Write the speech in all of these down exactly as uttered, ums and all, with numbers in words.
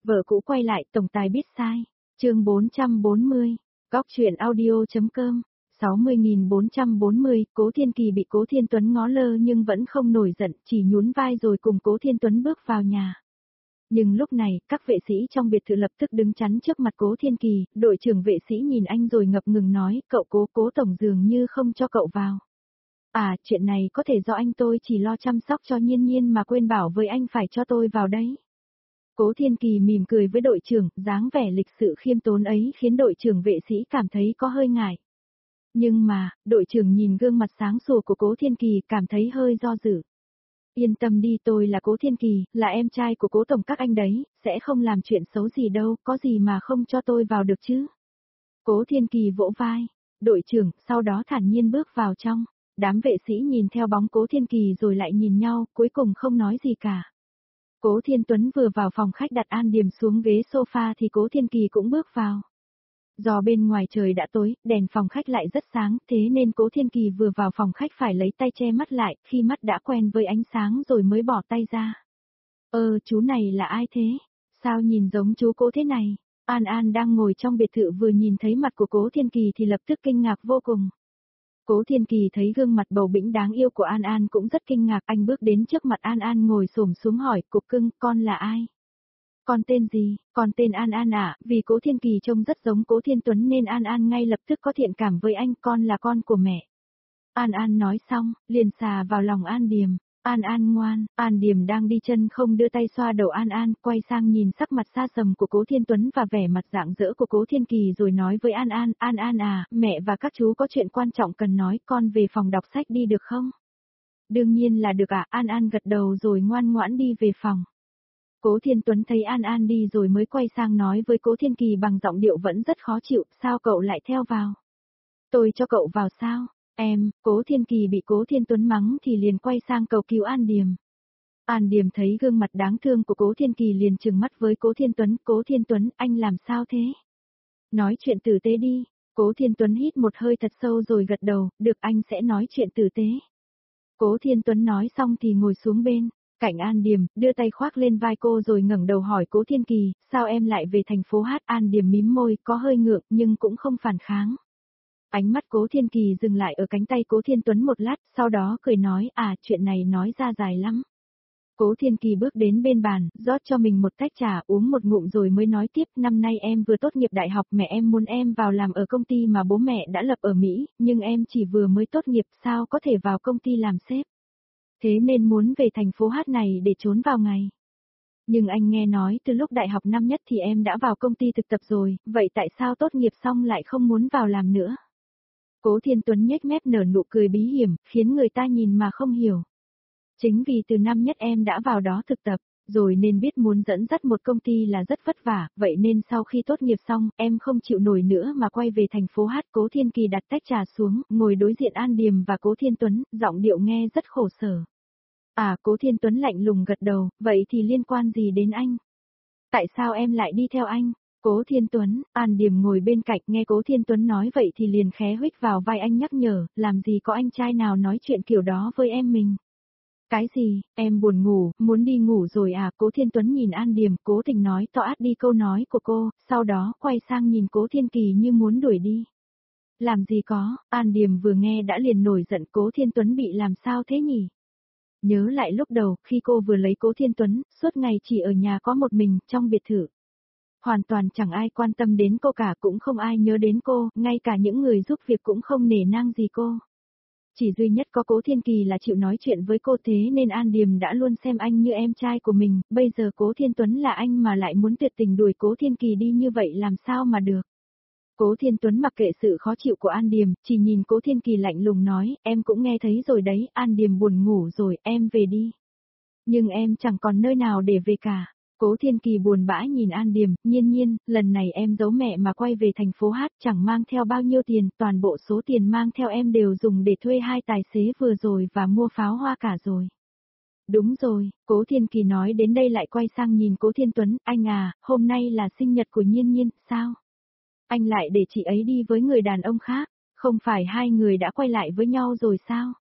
Vợ cũ quay lại, tổng tài biết sai. Chương bốn trăm bốn mươi. Góc truyện audio.com. sáu mươi nghìn bốn trăm bốn mươi, Cố Thiên Kỳ bị Cố Thiên Tuấn ngó lơ nhưng vẫn không nổi giận, chỉ nhún vai rồi cùng Cố Thiên Tuấn bước vào nhà. Nhưng lúc này, các vệ sĩ trong biệt thự lập tức đứng chắn trước mặt Cố Thiên Kỳ, đội trưởng vệ sĩ nhìn anh rồi ngập ngừng nói, cậu Cố, Cố tổng dường như không cho cậu vào. À, chuyện này có thể do anh tôi chỉ lo chăm sóc cho Nhiên Nhiên mà quên bảo với anh phải cho tôi vào đấy. Cố Thiên Kỳ mỉm cười với đội trưởng, dáng vẻ lịch sự khiêm tốn ấy khiến đội trưởng vệ sĩ cảm thấy có hơi ngại. Nhưng mà, đội trưởng nhìn gương mặt sáng sủa của Cố Thiên Kỳ cảm thấy hơi do dự. Yên tâm đi, tôi là Cố Thiên Kỳ, là em trai của Cố tổng các anh đấy, sẽ không làm chuyện xấu gì đâu, có gì mà không cho tôi vào được chứ. Cố Thiên Kỳ vỗ vai, đội trưởng, sau đó thản nhiên bước vào trong. Đám vệ sĩ nhìn theo bóng Cố Thiên Kỳ rồi lại nhìn nhau, cuối cùng không nói gì cả. Cố Thiên Tuấn vừa vào phòng khách đặt An Điềm xuống ghế sofa thì Cố Thiên Kỳ cũng bước vào. Do bên ngoài trời đã tối, đèn phòng khách lại rất sáng, thế nên Cố Thiên Kỳ vừa vào phòng khách phải lấy tay che mắt lại, khi mắt đã quen với ánh sáng rồi mới bỏ tay ra. Ơ, chú này là ai thế? Sao nhìn giống chú Cố thế này? An An đang ngồi trong biệt thự vừa nhìn thấy mặt của Cố Thiên Kỳ thì lập tức kinh ngạc vô cùng. Cố Thiên Kỳ thấy gương mặt bầu bĩnh đáng yêu của An An cũng rất kinh ngạc, anh bước đến trước mặt An An ngồi xổm xuống hỏi, cục cưng, con là ai? Con tên gì? Con tên An An ạ, à? Vì Cố Thiên Kỳ trông rất giống Cố Thiên Tuấn nên An An ngay lập tức có thiện cảm với anh, con là con của mẹ. An An nói xong, liền xà vào lòng An Điềm. An An ngoan, An Điềm đang đi chân không đưa tay xoa đầu An An, quay sang nhìn sắc mặt xa sầm của Cố Thiên Tuấn và vẻ mặt rạng rỡ của Cố Thiên Kỳ rồi nói với An An, An An à, mẹ và các chú có chuyện quan trọng cần nói, con về phòng đọc sách đi được không? Đương nhiên là được ạ, à, An An gật đầu rồi ngoan ngoãn đi về phòng. Cố Thiên Tuấn thấy An An đi rồi mới quay sang nói với Cố Thiên Kỳ bằng giọng điệu vẫn rất khó chịu, sao cậu lại theo vào? Tôi cho cậu vào sao? Em, Cố Thiên Kỳ bị Cố Thiên Tuấn mắng thì liền quay sang cầu cứu An Điềm. An Điềm thấy gương mặt đáng thương của Cố Thiên Kỳ liền trừng mắt với Cố Thiên Tuấn, Cố Thiên Tuấn, anh làm sao thế? Nói chuyện tử tế đi. Cố Thiên Tuấn hít một hơi thật sâu rồi gật đầu, được, anh sẽ nói chuyện tử tế. Cố Thiên Tuấn nói xong thì ngồi xuống bên cạnh An Điềm, đưa tay khoác lên vai cô rồi ngẩng đầu hỏi Cố Thiên Kỳ, sao em lại về thành phố hát? An Điềm mím môi, có hơi ngượng nhưng cũng không phản kháng. Ánh mắt Cố Thiên Kỳ dừng lại ở cánh tay Cố Thiên Tuấn một lát, sau đó cười nói, à, chuyện này nói ra dài lắm. Cố Thiên Kỳ bước đến bên bàn, rót cho mình một tách trà, uống một ngụm rồi mới nói tiếp, năm nay em vừa tốt nghiệp đại học, mẹ em muốn em vào làm ở công ty mà bố mẹ đã lập ở Mỹ, nhưng em chỉ vừa mới tốt nghiệp, sao có thể vào công ty làm sếp. Thế nên muốn về thành phố hát này để trốn vào ngày. Nhưng anh nghe nói từ lúc đại học năm nhất thì em đã vào công ty thực tập rồi, vậy tại sao tốt nghiệp xong lại không muốn vào làm nữa? Cố Thiên Tuấn nhếch mép nở nụ cười bí hiểm, khiến người ta nhìn mà không hiểu. Chính vì từ năm nhất em đã vào đó thực tập, rồi nên biết muốn dẫn dắt một công ty là rất vất vả, vậy nên sau khi tốt nghiệp xong, em không chịu nổi nữa mà quay về thành phố hát. Cố Thiên Kỳ đặt tách trà xuống, ngồi đối diện An Điềm và Cố Thiên Tuấn, giọng điệu nghe rất khổ sở. À, Cố Thiên Tuấn lạnh lùng gật đầu, vậy thì liên quan gì đến anh? Tại sao em lại đi theo anh? Cố Thiên Tuấn, An Điềm ngồi bên cạnh nghe Cố Thiên Tuấn nói vậy thì liền khé huých vào vai anh nhắc nhở, làm gì có anh trai nào nói chuyện kiểu đó với em mình. Cái gì, em buồn ngủ, muốn đi ngủ rồi à? Cố Thiên Tuấn nhìn An Điềm, cố tình nói to át đi câu nói của cô, sau đó quay sang nhìn Cố Thiên Kỳ như muốn đuổi đi. Làm gì có, An Điềm vừa nghe đã liền nổi giận, Cố Thiên Tuấn bị làm sao thế nhỉ? Nhớ lại lúc đầu, khi cô vừa lấy Cố Thiên Tuấn, suốt ngày chỉ ở nhà có một mình, trong biệt thự. Hoàn toàn chẳng ai quan tâm đến cô cả, cũng không ai nhớ đến cô, ngay cả những người giúp việc cũng không nể nang gì cô. Chỉ duy nhất có Cố Thiên Kỳ là chịu nói chuyện với cô, thế nên An Điềm đã luôn xem anh như em trai của mình, bây giờ Cố Thiên Tuấn là anh mà lại muốn tuyệt tình đuổi Cố Thiên Kỳ đi như vậy làm sao mà được. Cố Thiên Tuấn mặc kệ sự khó chịu của An Điềm, chỉ nhìn Cố Thiên Kỳ lạnh lùng nói, em cũng nghe thấy rồi đấy, An Điềm buồn ngủ rồi, em về đi. Nhưng em chẳng còn nơi nào để về cả. Cố Thiên Kỳ buồn bã nhìn An Điềm, Nhiên Nhiên, lần này em giấu mẹ mà quay về thành phố hát, chẳng mang theo bao nhiêu tiền, toàn bộ số tiền mang theo em đều dùng để thuê hai tài xế vừa rồi và mua pháo hoa cả rồi. Đúng rồi, Cố Thiên Kỳ nói đến đây lại quay sang nhìn Cố Thiên Tuấn, anh à, hôm nay là sinh nhật của Nhiên Nhiên, sao? Anh lại để chị ấy đi với người đàn ông khác, không phải hai người đã quay lại với nhau rồi sao?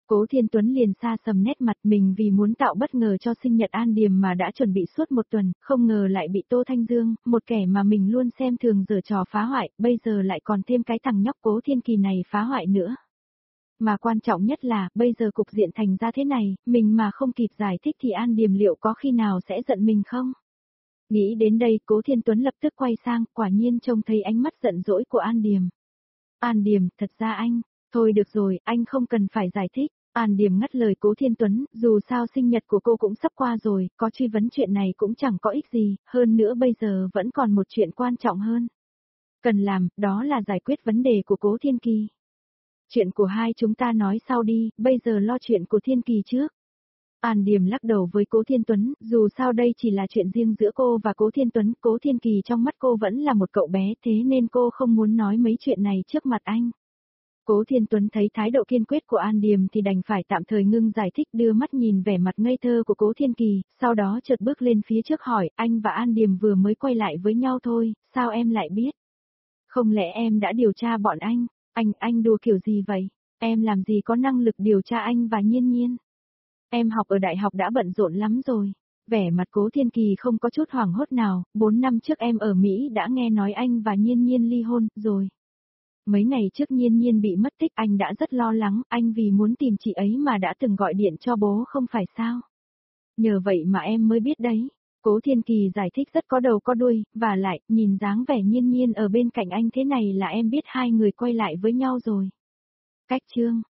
Cố Thiên Tuấn liền xa sầm nét mặt, mình vì muốn tạo bất ngờ cho sinh nhật An Điềm mà đã chuẩn bị suốt một tuần, không ngờ lại bị Tô Thanh Dương, một kẻ mà mình luôn xem thường giở trò phá hoại, bây giờ lại còn thêm cái thằng nhóc Cố Thiên Kỳ này phá hoại nữa. Mà quan trọng nhất là, bây giờ cục diện thành ra thế này, mình mà không kịp giải thích thì An Điềm liệu có khi nào sẽ giận mình không? Nghĩ đến đây, Cố Thiên Tuấn lập tức quay sang, quả nhiên trông thấy ánh mắt giận dỗi của An Điềm. An Điềm, thật ra anh, thôi được rồi, anh không cần phải giải thích. An Điềm ngắt lời Cố Thiên Tuấn, dù sao sinh nhật của cô cũng sắp qua rồi, có truy vấn chuyện này cũng chẳng có ích gì, hơn nữa bây giờ vẫn còn một chuyện quan trọng hơn. Cần làm, đó là giải quyết vấn đề của Cố Thiên Kỳ. Chuyện của hai chúng ta nói sau đi, bây giờ lo chuyện của Thiên Kỳ trước. An Điềm lắc đầu với Cố Thiên Tuấn, dù sao đây chỉ là chuyện riêng giữa cô và Cố Thiên Tuấn, Cố Thiên Kỳ trong mắt cô vẫn là một cậu bé, thế nên cô không muốn nói mấy chuyện này trước mặt anh. Cố Thiên Tuấn thấy thái độ kiên quyết của An Điềm thì đành phải tạm thời ngưng giải thích, đưa mắt nhìn vẻ mặt ngây thơ của Cố Thiên Kỳ, sau đó chợt bước lên phía trước hỏi, anh và An Điềm vừa mới quay lại với nhau thôi, sao em lại biết? Không lẽ em đã điều tra bọn anh? Anh, anh đùa kiểu gì vậy? Em làm gì có năng lực điều tra anh và Nhiên Nhiên? Em học ở đại học đã bận rộn lắm rồi. Vẻ mặt Cố Thiên Kỳ không có chút hoảng hốt nào, bốn năm trước em ở Mỹ đã nghe nói anh và Nhiên Nhiên ly hôn, rồi. Mấy ngày trước Nhiên Nhiên bị mất tích, anh đã rất lo lắng, anh vì muốn tìm chị ấy mà đã từng gọi điện cho bố không phải sao. Nhờ vậy mà em mới biết đấy. Cố Thiên Kỳ giải thích rất có đầu có đuôi, và lại, nhìn dáng vẻ Nhiên Nhiên ở bên cạnh anh thế này là em biết hai người quay lại với nhau rồi. Cách chương